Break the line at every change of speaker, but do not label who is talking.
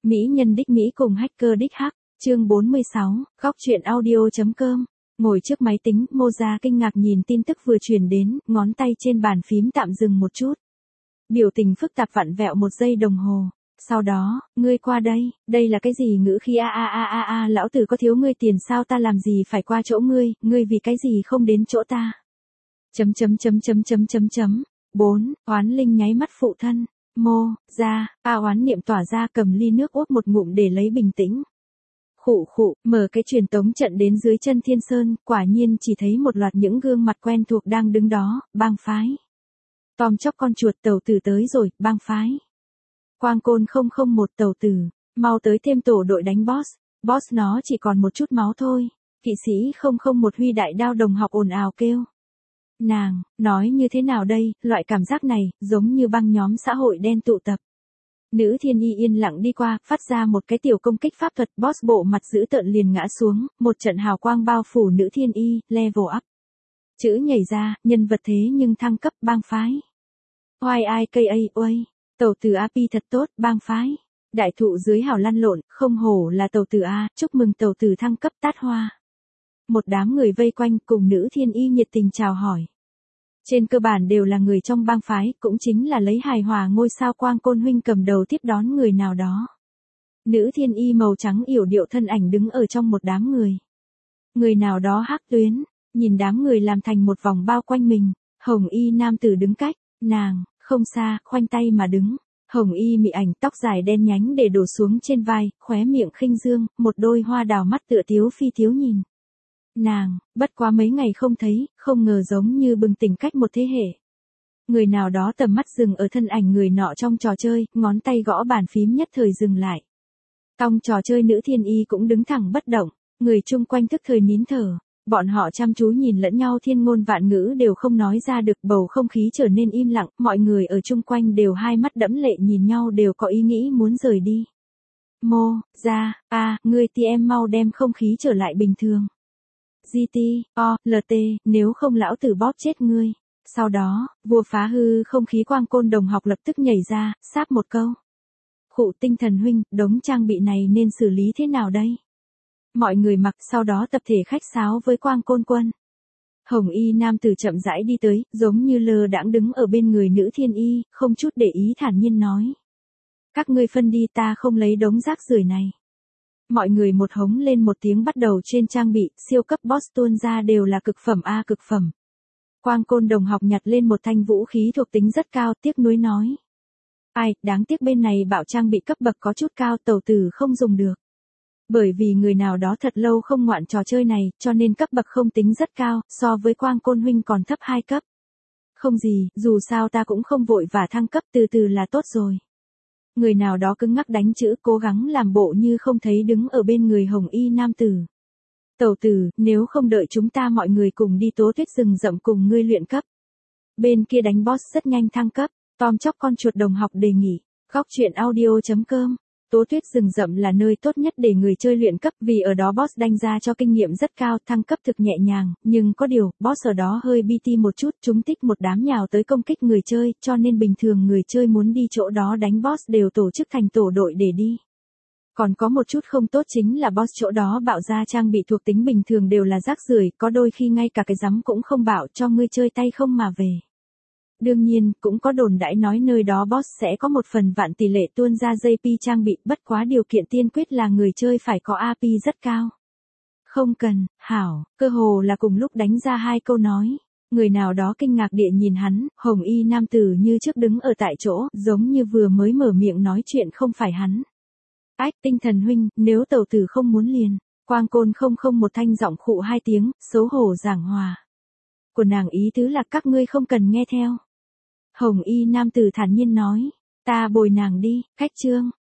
Mỹ nhân đích Mỹ cùng hacker đích Hắc, chương 46, góc truyện audio.com. Ngồi trước máy tính, Moza kinh ngạc nhìn tin tức vừa truyền đến, ngón tay trên bàn phím tạm dừng một chút. Biểu tình phức tạp vặn vẹo một giây đồng hồ. Sau đó, ngươi qua đây là cái gì ngữ khi lão tử có thiếu ngươi tiền sao ta làm gì phải qua chỗ ngươi vì cái gì không đến chỗ ta. 4. Oán linh nháy mắt phụ thân. Oán niệm tỏa ra cầm ly nước uống một ngụm để lấy bình tĩnh. Mở cái truyền tống trận đến dưới chân Thiên Sơn, quả nhiên chỉ thấy một loạt những gương mặt quen thuộc đang đứng đó, bang phái. Tom chóc con chuột tàu tử tới rồi, bang phái. Quang Côn 001 tàu tử, mau tới thêm tổ đội đánh boss nó chỉ còn một chút máu thôi. Kỵ sĩ 001 huy đại đao đồng học ồn ào kêu. Nàng, nói như thế nào đây, loại cảm giác này, giống như băng nhóm xã hội đen tụ tập. Nữ thiên y yên lặng đi qua, phát ra một cái tiểu công kích pháp thuật, boss bộ mặt dữ tợn liền ngã xuống, một trận hào quang bao phủ nữ thiên y, level up. Chữ nhảy ra, nhân vật thế nhưng thăng cấp bang phái. Tàu tử AP thật tốt, bang phái. Đại thụ dưới hào lăn lộn, không hổ là tàu tử A, chúc mừng tàu tử thăng cấp tát hoa. Một đám người vây quanh cùng nữ thiên y nhiệt tình chào hỏi. Trên cơ bản đều là người trong bang phái, cũng chính là lấy hài hòa ngôi sao Quang Côn huynh cầm đầu tiếp đón người nào đó. Nữ thiên y màu trắng yểu điệu thân ảnh đứng ở trong một đám người. Người nào đó hắc tuyến, nhìn đám người làm thành một vòng bao quanh mình, hồng y nam tử đứng cách, nàng, không xa, khoanh tay mà đứng. Hồng y mị ảnh tóc dài đen nhánh để đổ xuống trên vai, khóe miệng khinh dương, một đôi hoa đào mắt tựa tiếu phi tiếu nhìn. Nàng, bất quá mấy ngày không thấy, không ngờ giống như bừng tỉnh cách một thế hệ. Người nào đó tầm mắt dừng ở thân ảnh người nọ trong trò chơi, ngón tay gõ bàn phím nhất thời dừng lại. Trong trò chơi nữ thiên y cũng đứng thẳng bất động, người chung quanh tức thời nín thở. Bọn họ chăm chú nhìn lẫn nhau thiên ngôn vạn ngữ đều không nói ra được, bầu không khí trở nên im lặng, mọi người ở chung quanh đều hai mắt đẫm lệ nhìn nhau đều có ý nghĩ muốn rời đi. Ngươi em mau đem không khí trở lại bình thường. Nếu không lão tử bóp chết ngươi. Sau đó, vua phá hư không khí Quang Côn đồng học lập tức nhảy ra, sáp một câu. Khụ Tinh Thần huynh, đống trang bị này nên xử lý thế nào đây? Mọi người mặc sau đó tập thể khách sáo với Quang Côn quân. Hồng y nam tử chậm rãi đi tới, giống như lơ đãng đứng ở bên người nữ thiên y, không chút để ý thản nhiên nói. Các ngươi phân đi, ta không lấy đống rác rưởi này. Mọi người một hống lên một tiếng bắt đầu trên trang bị, siêu cấp boss tuôn ra đều là cực phẩm A cực phẩm. Quang Côn đồng học nhặt lên một thanh vũ khí thuộc tính rất cao, tiếc nuối nói. Đáng tiếc bên này bảo trang bị cấp bậc có chút cao, tàu tử không dùng được. Bởi vì người nào đó thật lâu không ngoạn trò chơi này, cho nên cấp bậc không tính rất cao, so với Quang Côn huynh còn thấp 2 cấp. Không gì, dù sao ta cũng không vội và thăng cấp, từ từ là tốt rồi. Người nào đó cứng ngắc đánh chữ, cố gắng làm bộ như không thấy đứng ở bên người hồng y nam tử. Tàu tử, nếu không đợi chúng ta mọi người cùng đi Tố Tuyết rừng rậm cùng ngươi luyện cấp. Bên kia đánh boss rất nhanh thăng cấp, Tom chóc con chuột đồng học đề nghị, góc truyện audio.com. Tố Tuyết rừng rậm là nơi tốt nhất để người chơi luyện cấp vì ở đó boss đánh ra cho kinh nghiệm rất cao, thăng cấp thực nhẹ nhàng, nhưng có điều, boss ở đó hơi BT một chút, chúng tích một đám nhào tới công kích người chơi, cho nên bình thường người chơi muốn đi chỗ đó đánh boss đều tổ chức thành tổ đội để đi. Còn có một chút không tốt chính là boss chỗ đó bạo ra trang bị thuộc tính bình thường đều là rác rưởi, có đôi khi ngay cả cái rắm cũng không bạo cho ngươi chơi tay không mà về. Đương nhiên, cũng có đồn đãi nói nơi đó boss sẽ có 1/1000 tỷ lệ tuôn ra JP trang bị, bất quá điều kiện tiên quyết là người chơi phải có AP rất cao. Không cần, hảo, cơ hồ là cùng lúc đánh ra 2 câu nói. Người nào đó kinh ngạc địa nhìn hắn, hồng y nam tử như trước đứng ở tại chỗ, giống như vừa mới mở miệng nói chuyện không phải hắn. Tinh Thần huynh, nếu tàu tử không muốn liền. Quang Côn một thanh giọng khụ 2 tiếng, xấu hổ giảng hòa. Của nàng ý tứ là các ngươi không cần nghe theo. Hồng y nam tử thản nhiên nói, ta bồi nàng đi, cách chương.